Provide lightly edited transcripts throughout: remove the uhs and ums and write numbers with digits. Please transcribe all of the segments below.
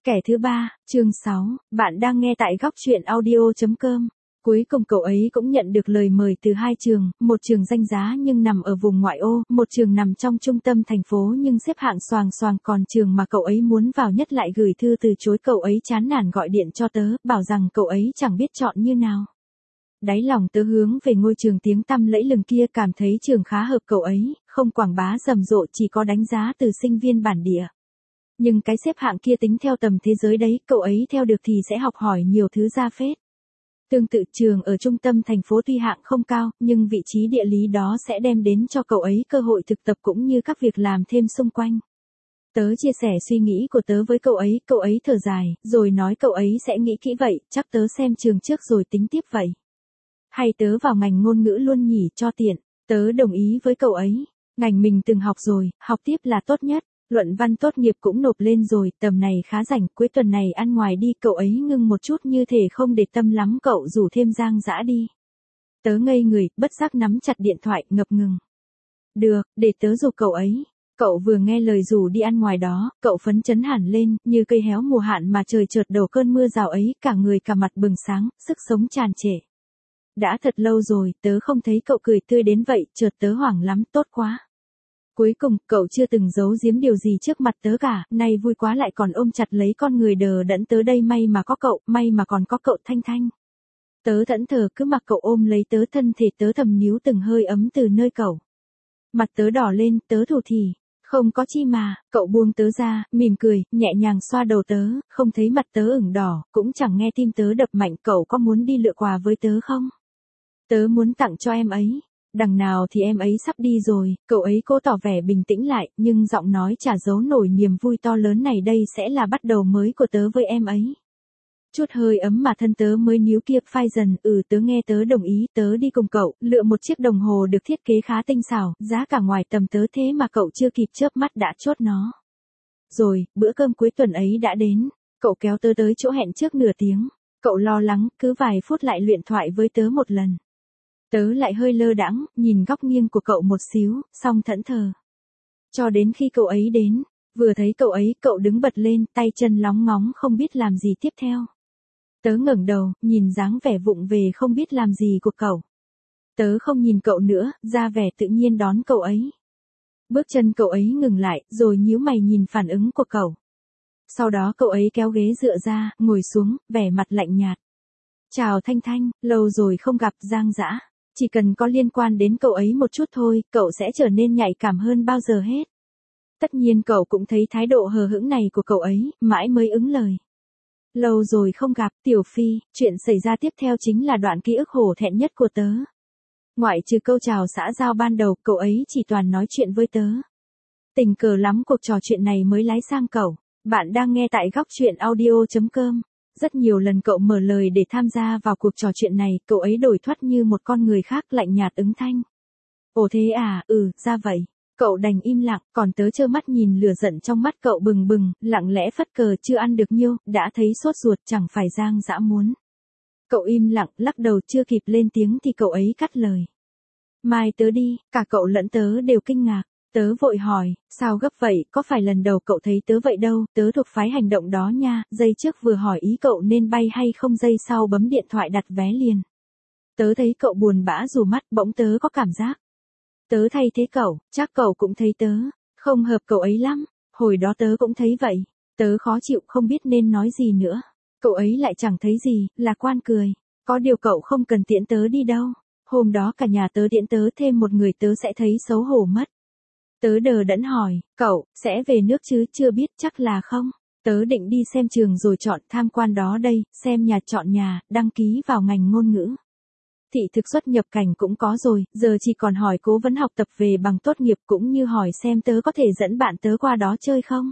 Kẻ thứ ba, chương 6, bạn đang nghe tại góc truyện audio.com. Cuối cùng cậu ấy cũng nhận được lời mời từ hai trường, một trường danh giá nhưng nằm ở vùng ngoại ô, một trường nằm trong trung tâm thành phố nhưng xếp hạng xoàng xoàng, còn trường mà cậu ấy muốn vào nhất lại gửi thư từ chối. Cậu ấy chán nản gọi điện cho tớ, bảo rằng cậu ấy chẳng biết chọn như nào. Đáy lòng tớ hướng về ngôi trường tiếng tăm lẫy lừng kia, cảm thấy trường khá hợp cậu ấy, không quảng bá rầm rộ, chỉ có đánh giá từ sinh viên bản địa. Nhưng cái xếp hạng kia tính theo tầm thế giới đấy, cậu ấy theo được thì sẽ học hỏi nhiều thứ ra phết. Tương tự trường ở trung tâm thành phố tuy hạng không cao, nhưng vị trí địa lý đó sẽ đem đến cho cậu ấy cơ hội thực tập cũng như các việc làm thêm xung quanh. Tớ chia sẻ suy nghĩ của tớ với cậu ấy thở dài, rồi nói cậu ấy sẽ nghĩ kỹ vậy, chắc tớ xem trường trước rồi tính tiếp vậy. Hay tớ vào ngành ngôn ngữ luôn nhỉ, cho tiện. Tớ đồng ý với cậu ấy. Ngành mình từng học rồi, học tiếp là tốt nhất. Luận văn tốt nghiệp cũng nộp lên rồi, tầm này khá rảnh, cuối tuần này ăn ngoài đi. Cậu ấy ngưng một chút như thể không để tâm lắm, cậu rủ thêm Giang Dã đi. Tớ ngây người, bất giác nắm chặt điện thoại, ngập ngừng. Được, để tớ rủ cậu ấy. Cậu vừa nghe lời rủ đi ăn ngoài đó, cậu phấn chấn hẳn lên, như cây héo mùa hạn mà trời chợt đổ cơn mưa rào ấy, cả người cả mặt bừng sáng, sức sống tràn trề. Đã thật lâu rồi, tớ không thấy cậu cười tươi đến vậy, chợt tớ hoảng lắm, tốt quá. Cuối cùng, cậu chưa từng giấu giếm điều gì trước mặt tớ cả, nay vui quá lại còn ôm chặt lấy con người đờ đẫn tớ đây, may mà có cậu, may mà còn có cậu Thanh Thanh. Tớ thẫn thờ cứ mặc cậu ôm lấy tớ, thân thể tớ thầm níu từng hơi ấm từ nơi cậu. Mặt tớ đỏ lên, tớ thủ thỉ. Không có chi mà, cậu buông tớ ra, mỉm cười, nhẹ nhàng xoa đầu tớ, không thấy mặt tớ ửng đỏ, cũng chẳng nghe tim tớ đập mạnh. Cậu có muốn đi lựa quà với tớ không? Tớ muốn tặng cho em ấy. Đằng nào thì em ấy sắp đi rồi, cậu ấy cố tỏ vẻ bình tĩnh lại, nhưng giọng nói chả giấu nổi niềm vui to lớn này, đây sẽ là bắt đầu mới của tớ với em ấy. Chút hơi ấm mà thân tớ mới níu kia phai dần, tớ nghe, tớ đồng ý, tớ đi cùng cậu, lựa một chiếc đồng hồ được thiết kế khá tinh xảo, giá cả ngoài tầm tớ, thế mà cậu chưa kịp chớp mắt đã chốt nó. Rồi, bữa cơm cuối tuần ấy đã đến, cậu kéo tớ tới chỗ hẹn trước nửa tiếng, cậu lo lắng, cứ vài phút lại luyện thoại với tớ một lần. Tớ lại hơi lơ đãng, nhìn góc nghiêng của cậu một xíu, xong thẫn thờ. Cho đến khi cậu ấy đến, vừa thấy cậu ấy, cậu đứng bật lên, tay chân lóng ngóng không biết làm gì tiếp theo. Tớ ngẩng đầu, nhìn dáng vẻ vụng về không biết làm gì của cậu. Tớ không nhìn cậu nữa, ra vẻ tự nhiên đón cậu ấy. Bước chân cậu ấy ngừng lại, rồi nhíu mày nhìn phản ứng của cậu. Sau đó cậu ấy kéo ghế dựa ra, ngồi xuống, vẻ mặt lạnh nhạt. Chào Thanh Thanh, lâu rồi không gặp. Giang Dã. Chỉ cần có liên quan đến cậu ấy một chút thôi, cậu sẽ trở nên nhạy cảm hơn bao giờ hết. Tất nhiên cậu cũng thấy thái độ hờ hững này của cậu ấy, mãi mới ứng lời. Lâu rồi không gặp, Tiểu Phi, chuyện xảy ra tiếp theo chính là đoạn ký ức hổ thẹn nhất của tớ. Ngoại trừ câu chào xã giao ban đầu, cậu ấy chỉ toàn nói chuyện với tớ. Tình cờ lắm cuộc trò chuyện này mới lái sang cậu. Bạn đang nghe tại góc truyện audio.com. Rất nhiều lần cậu mở lời để tham gia vào cuộc trò chuyện này, cậu ấy đổi thoát như một con người khác, lạnh nhạt ứng thanh. Ồ thế à, ra vậy. Cậu đành im lặng, còn tớ trơ mắt nhìn lửa giận trong mắt cậu bừng bừng, lặng lẽ phất cờ, chưa ăn được nhiêu, đã thấy sốt ruột, chẳng phải Giang Dã muốn. Cậu im lặng, lắc đầu, chưa kịp lên tiếng thì cậu ấy cắt lời. Mai tớ đi, cả cậu lẫn tớ đều kinh ngạc. Tớ vội hỏi, sao gấp vậy, có phải lần đầu cậu thấy tớ vậy đâu, tớ thuộc phái hành động đó nha, giây trước vừa hỏi ý cậu nên bay hay không, giây sau bấm điện thoại đặt vé liền. Tớ thấy cậu buồn bã rủ mắt, bỗng tớ có cảm giác. Tớ thay thế cậu, chắc cậu cũng thấy tớ, không hợp cậu ấy lắm, hồi đó tớ cũng thấy vậy, tớ khó chịu không biết nên nói gì nữa. Cậu ấy lại chẳng thấy gì, lạc quan cười, có điều cậu không cần tiễn tớ đi đâu, hôm đó cả nhà tớ tiễn tớ thêm một người tớ sẽ thấy xấu hổ mất. Tớ đờ đẫn hỏi, cậu, sẽ về nước chứ, chưa biết, chắc là không. Tớ định đi xem trường rồi chọn tham quan đó đây, xem nhà chọn nhà, đăng ký vào ngành ngôn ngữ. Thị thực xuất nhập cảnh cũng có rồi, giờ chỉ còn hỏi cố vấn học tập về bằng tốt nghiệp, cũng như hỏi xem tớ có thể dẫn bạn tớ qua đó chơi không.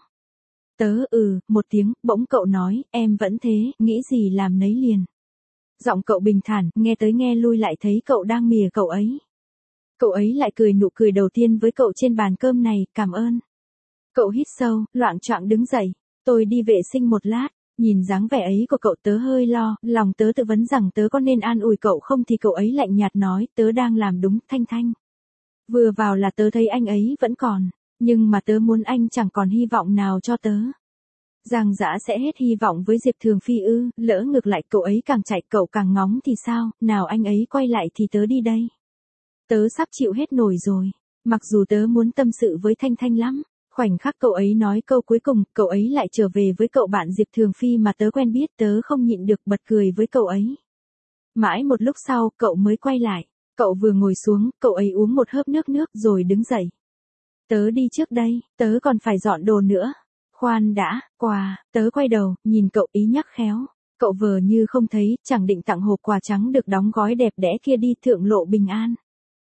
Tớ một tiếng, bỗng cậu nói, em vẫn thế, nghĩ gì làm nấy liền. Giọng cậu bình thản, nghe tới nghe lui lại thấy cậu đang mỉa cậu ấy. Cậu ấy lại cười nụ cười đầu tiên với cậu trên bàn cơm này, cảm ơn. Cậu hít sâu, loạng choạng đứng dậy, tôi đi vệ sinh một lát. Nhìn dáng vẻ ấy của cậu tớ hơi lo, lòng tớ tự vấn rằng tớ có nên an ủi cậu không thì cậu ấy lạnh nhạt nói, tớ đang làm đúng, Thanh Thanh. Vừa vào là tớ thấy anh ấy vẫn còn, nhưng mà tớ muốn anh chẳng còn hy vọng nào cho tớ. Giang Dã sẽ hết hy vọng với Diệp Thường Phi ư? Lỡ ngược lại cậu ấy càng chạy cậu càng ngóng thì sao? Nào anh ấy quay lại thì tớ đi đây. Tớ sắp chịu hết nổi rồi. Mặc dù tớ muốn tâm sự với Thanh Thanh lắm. Khoảnh khắc cậu ấy nói câu cuối cùng, cậu ấy lại trở về với cậu bạn Diệp Thường Phi mà tớ quen biết, tớ không nhịn được bật cười với cậu ấy. Mãi một lúc sau, cậu mới quay lại. Cậu vừa ngồi xuống, cậu ấy uống một hớp nước rồi đứng dậy. Tớ đi trước đây, tớ còn phải dọn đồ nữa. Khoan đã, quà, tớ quay đầu, nhìn cậu ý nhắc khéo. Cậu vờ như không thấy, chẳng định tặng hộp quà trắng được đóng gói đẹp đẽ kia đi Thượng Lộ Bình An.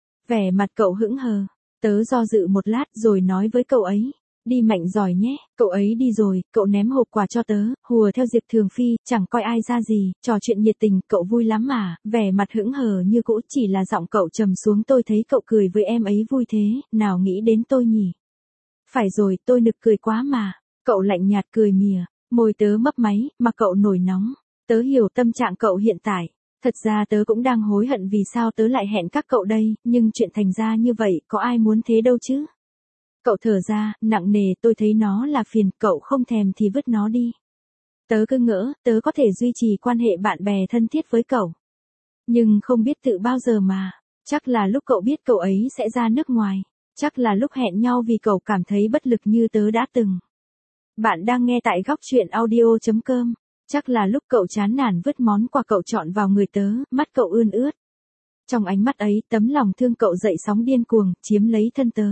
Vẻ mặt cậu hững hờ. Tớ do dự một lát rồi nói với cậu ấy. Đi mạnh giỏi nhé, cậu ấy đi rồi, cậu ném hộp quà cho tớ, hùa theo Diệp Thường Phi, chẳng coi ai ra gì, trò chuyện nhiệt tình, cậu vui lắm mà, vẻ mặt hững hờ như cũ, chỉ là giọng cậu trầm xuống, tôi thấy cậu cười với em ấy vui thế, nào nghĩ đến tôi nhỉ? Phải rồi, tôi nực cười quá mà, cậu lạnh nhạt cười mỉa, môi tớ mấp máy, mà cậu nổi nóng, tớ hiểu tâm trạng cậu hiện tại. Thật ra tớ cũng đang hối hận vì sao tớ lại hẹn các cậu đây, nhưng chuyện thành ra như vậy, có ai muốn thế đâu chứ? Cậu thở ra, nặng nề, tôi thấy nó là phiền, cậu không thèm thì vứt nó đi. Tớ cứ ngỡ, tớ có thể duy trì quan hệ bạn bè thân thiết với cậu. Nhưng không biết tự bao giờ mà, chắc là lúc cậu biết cậu ấy sẽ ra nước ngoài, chắc là lúc hẹn nhau vì cậu cảm thấy bất lực như tớ đã từng. Bạn đang nghe tại góc truyện audio.com, chắc là lúc cậu chán nản vứt món quà cậu chọn vào người tớ, mắt cậu ươn ướt. Trong ánh mắt ấy, tấm lòng thương cậu dậy sóng điên cuồng, chiếm lấy thân tớ.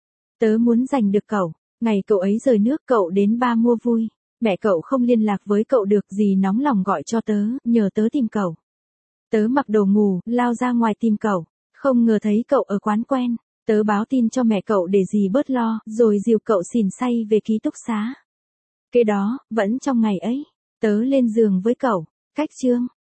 Tớ muốn giành được cậu, ngày cậu ấy rời nước cậu đến ba mua vui, mẹ cậu không liên lạc với cậu được, dì nóng lòng gọi cho tớ, nhờ tớ tìm cậu. Tớ mặc đồ ngủ, lao ra ngoài tìm cậu, không ngờ thấy cậu ở quán quen, tớ báo tin cho mẹ cậu để dì bớt lo, rồi dìu cậu xỉn say về ký túc xá. Kế đó, vẫn trong ngày ấy, tớ lên giường với cậu, cách chương.